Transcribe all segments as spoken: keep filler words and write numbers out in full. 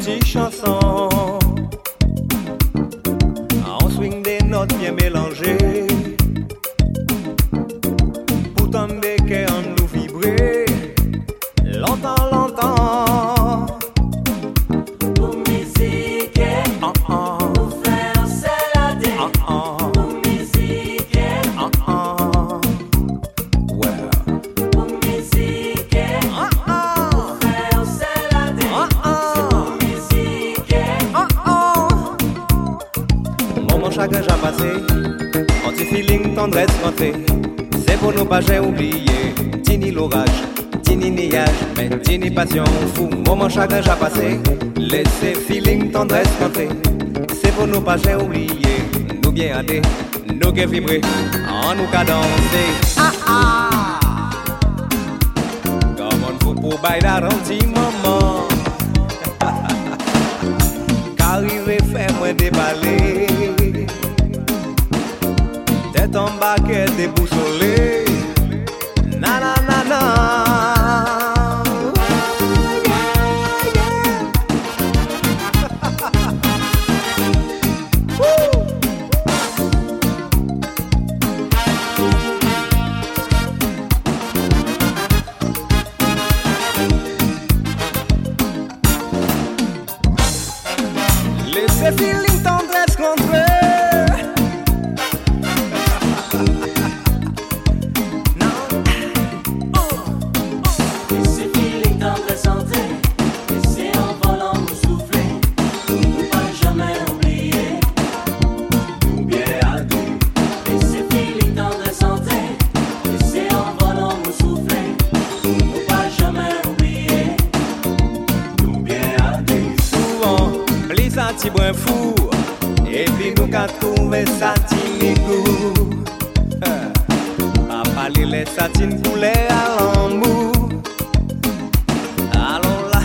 petites chansons. On swing des notes bien mélangées pour tomber qu'on nous vibrer longtemps, longtemps. Pour musique, oh, oh. pour faire s'élader. Oh, oh. Pour musique, Oh, oh. Ouais. pour musique, Oh, oh. pour faire s'élader. Oh, oh. Pour musique, Oh, oh. Moment chacun j'ai passé, anti feeling tendresse rentrée. C'est pour nous pas j'ai oublié. Tini l'orage, tini nuage, mais tini passion fou. Moment chacun j'ai passé, laissez feeling tendresse rentrer. C'est pour nous pas j'ai oublié. Nous bien adé, nous qui vibrer, en nous qu'à danser. Ah ah. Comme on faut pour bailler un petit moment. Qu'arriver faire moins déballer. Tête en bas qu'elle déboussolée. Na na na na. Laissez feeling tendresse rentrer. laissez feeling tendresse entrer. Laissez en volant nous souffler. Nous pas jamais oublier. Nous bien à deux. Laissez feeling tendresse entrer. Laissez en volant nous souffler. Nous pas jamais oublier. Nous bien à deux. Souvent, les sentis brin fou. Et puis nous qu'à trouver ça timigou. À parler les satines pour les alambous. Allons là.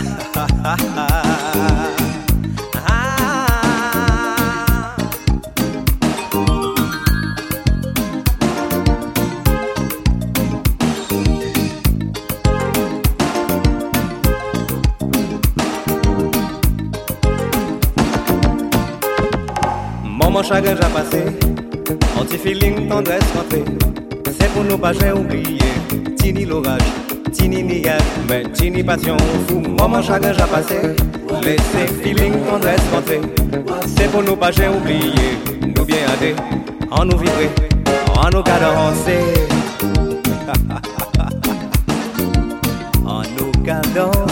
Moment chacun j'ai passé, anti feeling tendresse rentrée. C'est pour nous pas j'ai oublié. Tini l'orage, tini nuage, mais tini passion fou. Moment chacun j'ai passé, laissez feeling tendresse rentrer. C'est pour nous pas j'ai oublié. Nous bien adé, en nous vibrer, en nous cadencer. En nous cadencer.